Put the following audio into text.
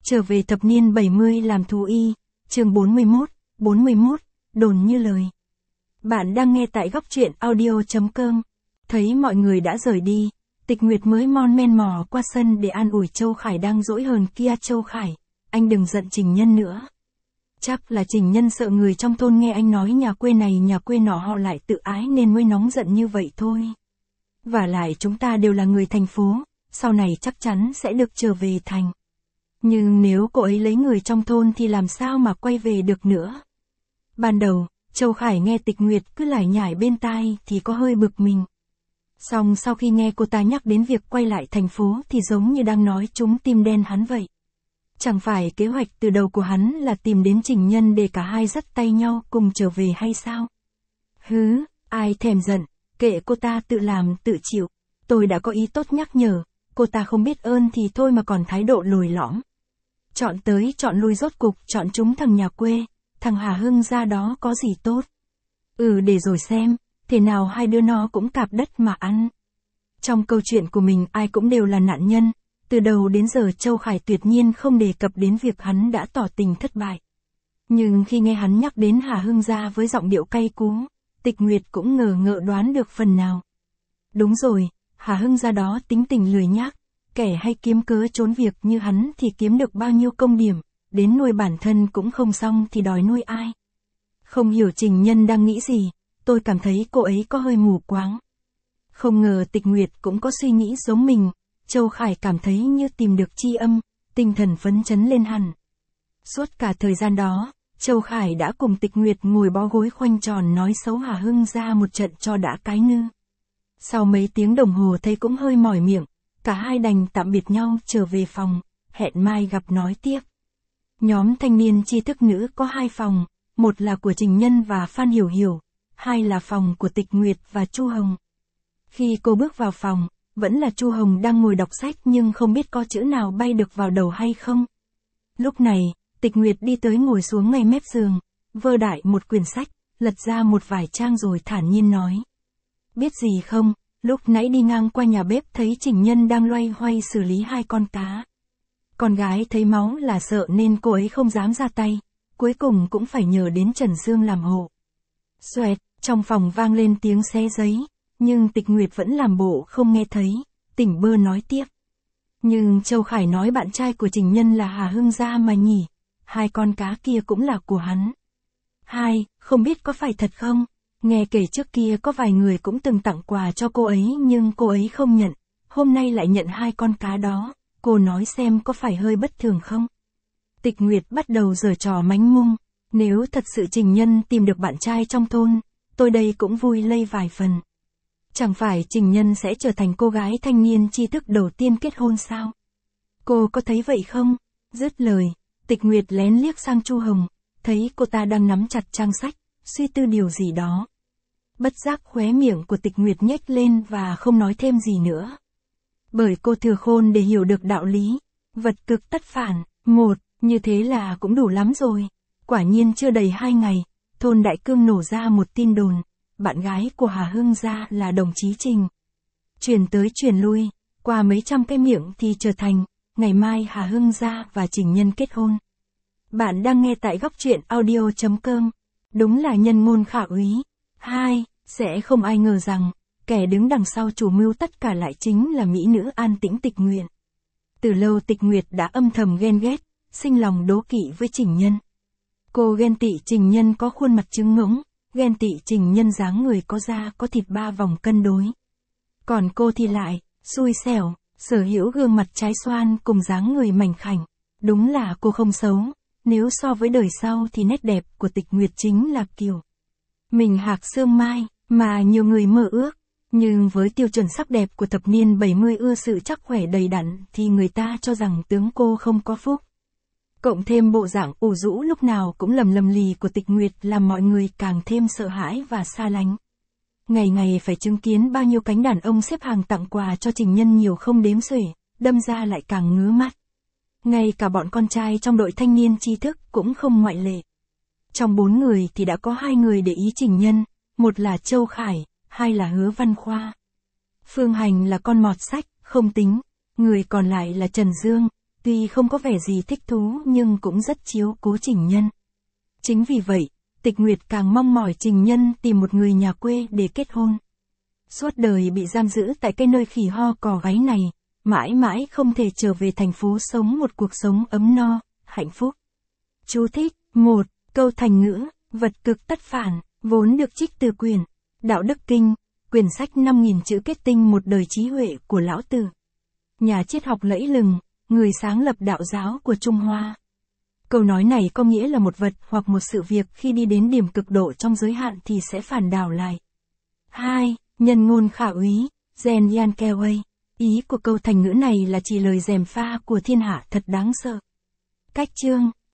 Trở về thập niên 70 làm thú y, chương 41, đồn như lời. Bạn đang nghe tại góc truyện audio.com. Thấy mọi người đã rời đi, Tịch Nguyệt mới mon men mò qua sân để an ủi Châu Khải đang dỗi hờn kia. Châu Khải, anh đừng giận Trình Nhân nữa. Chắc là Trình Nhân sợ người trong thôn nghe anh nói nhà quê này nhà quê nọ họ lại tự ái nên mới nóng giận như vậy thôi. Và lại chúng ta đều là người thành phố, sau này chắc chắn sẽ được trở về thành. Nhưng nếu cô ấy lấy người trong thôn thì làm sao mà quay về được nữa. Ban đầu, Châu Khải nghe Tịch Nguyệt cứ lải nhải bên tai thì có hơi bực mình. Xong sau khi nghe cô ta nhắc đến việc quay lại thành phố thì giống như đang nói trúng tim đen hắn vậy. Chẳng phải kế hoạch từ đầu của hắn là tìm đến Trình Nhân để cả hai dắt tay nhau cùng trở về hay sao? Hứ, ai thèm giận, kệ cô ta tự làm tự chịu. Tôi đã có ý tốt nhắc nhở, cô ta không biết ơn thì thôi mà còn thái độ lồi lõm. Chọn tới chọn lui rốt cục chọn chúng thằng nhà quê, thằng Hà Hưng ra đó có gì tốt. Để rồi xem, thế nào hai đứa nó cũng cạp đất mà ăn. Trong câu chuyện của mình ai cũng đều là nạn nhân, từ đầu đến giờ Châu Khải tuyệt nhiên không đề cập đến việc hắn đã tỏ tình thất bại. Nhưng khi nghe hắn nhắc đến Hà Hưng ra với giọng điệu cay cú, Tịch Nguyệt cũng ngờ ngợ đoán được phần nào. Đúng rồi, Hà Hưng ra đó tính tình lười nhác, kẻ hay kiếm cớ trốn việc như hắn thì kiếm được bao nhiêu công điểm, đến nuôi bản thân cũng không xong thì đòi nuôi ai. Không hiểu Trình Nhân đang nghĩ gì, tôi cảm thấy cô ấy có hơi mù quáng. Không ngờ Tịch Nguyệt cũng có suy nghĩ giống mình, Châu Khải cảm thấy như tìm được tri âm, tinh thần phấn chấn lên hẳn. Suốt cả thời gian đó, Châu Khải đã cùng Tịch Nguyệt ngồi bó gối khoanh tròn nói xấu Hà Hưng ra một trận cho đã cái nư. Sau mấy tiếng đồng hồ thấy cũng hơi mỏi miệng, cả hai đành tạm biệt nhau trở về phòng, hẹn mai gặp nói tiếp. Nhóm thanh niên tri thức nữ có 2 phòng, một là của Trình Nhân và Phan Hiểu Hiểu, 2 là phòng của Tịch Nguyệt và Chu Hồng. Khi cô bước vào phòng, vẫn là Chu Hồng đang ngồi đọc sách nhưng không biết có chữ nào bay được vào đầu hay không. Lúc này, Tịch Nguyệt đi tới ngồi xuống ngay mép giường, vơ đại một quyển sách, lật ra một vài trang rồi thản nhiên nói. Biết gì không, lúc nãy đi ngang qua nhà bếp thấy Trình Nhân đang loay hoay xử lý 2 con cá. Con gái thấy máu là sợ nên cô ấy không dám ra tay, cuối cùng cũng phải nhờ đến Trần Dương làm hộ. Xoẹt, trong phòng vang lên tiếng xé giấy, nhưng Tịch Nguyệt vẫn làm bộ không nghe thấy, tỉnh bơ nói tiếp. Nhưng Châu Khải nói bạn trai của Trình Nhân là Hà Hưng gia mà nhỉ, 2 con cá kia cũng là của hắn. Không biết có phải thật không? Nghe kể trước kia có vài người cũng từng tặng quà cho cô ấy nhưng cô ấy không nhận, hôm nay lại nhận 2 con cá đó, cô nói xem có phải hơi bất thường không? Tịch Nguyệt bắt đầu giở trò mánh mung, nếu thật sự Trình Nhân tìm được bạn trai trong thôn, tôi đây cũng vui lây vài phần. Chẳng phải Trình Nhân sẽ trở thành cô gái thanh niên tri thức đầu tiên kết hôn sao? Cô có thấy vậy không? Dứt lời, Tịch Nguyệt lén liếc sang Chu Hồng, thấy cô ta đang nắm chặt trang sách, suy tư điều gì đó. Bất giác khóe miệng của Tịch Nguyệt nhếch lên và không nói thêm gì nữa. Bởi cô thừa khôn để hiểu được đạo lý, vật cực tất phản, như thế là cũng đủ lắm rồi. Quả nhiên chưa đầy 2 ngày, thôn Đại Cương nổ ra một tin đồn, bạn gái của Hà Hưng gia là đồng chí Trình. Truyền tới truyền lui, qua mấy trăm cái miệng thì trở thành, ngày mai Hà Hưng gia và Trình Nhân kết hôn. Bạn đang nghe tại góc truyện audio.com. Đúng là nhân ngôn khả úy. Sẽ không ai ngờ rằng, kẻ đứng đằng sau chủ mưu tất cả lại chính là mỹ nữ an tĩnh Tịch Nguyệt. Từ lâu Tịch Nguyệt đã âm thầm ghen ghét, sinh lòng đố kỵ với Trình Nhân. Cô ghen tị Trình Nhân có khuôn mặt trứng ngỗng, ghen tị Trình Nhân dáng người có da có thịt 3 vòng cân đối. Còn cô thì lại, xui xẻo, sở hữu gương mặt trái xoan cùng dáng người mảnh khảnh. Đúng là cô không xấu, nếu so với đời sau thì nét đẹp của Tịch Nguyệt chính là kiểu mình hạc xương mai, mà nhiều người mơ ước. Nhưng với tiêu chuẩn sắc đẹp của thập niên 70 ưa sự chắc khỏe đầy đặn thì người ta cho rằng tướng cô không có phúc. Cộng thêm bộ dạng ủ rũ lúc nào cũng lầm lì của Tịch Nguyệt làm mọi người càng thêm sợ hãi và xa lánh. Ngày ngày phải chứng kiến bao nhiêu cánh đàn ông xếp hàng tặng quà cho Trình Nhân nhiều không đếm xuể, đâm ra lại càng ngứa mắt. Ngay cả bọn con trai trong đội thanh niên tri thức cũng không ngoại lệ. Trong 4 người thì đã có 2 người để ý Trình Nhân, một là Châu Khải, 2 là Hứa Văn Khoa. Phương Hành là con mọt sách, không tính, người còn lại là Trần Dương, Tuy không có vẻ gì thích thú nhưng cũng rất chiếu cố Trình Nhân. Chính vì vậy, Tịch Nguyệt càng mong mỏi Trình Nhân tìm một người nhà quê để kết hôn. Suốt đời bị giam giữ tại cái nơi khỉ ho cò gáy này, mãi mãi không thể trở về thành phố sống một cuộc sống ấm no, hạnh phúc. Chú thích: 1. Câu thành ngữ, vật cực tất phản, vốn được trích từ quyển Đạo Đức Kinh, quyển sách 5.000 chữ kết tinh một đời trí huệ của Lão Tử. Nhà triết học lẫy lừng, người sáng lập đạo giáo của Trung Hoa. Câu nói này có nghĩa là một vật hoặc một sự việc khi đi đến điểm cực độ trong giới hạn thì sẽ phản đảo lại. 2. Nhân ngôn khả úy, Gen Yan Keway. Ý của câu thành ngữ này là chỉ lời gièm pha của thiên hạ thật đáng sợ. Cách chương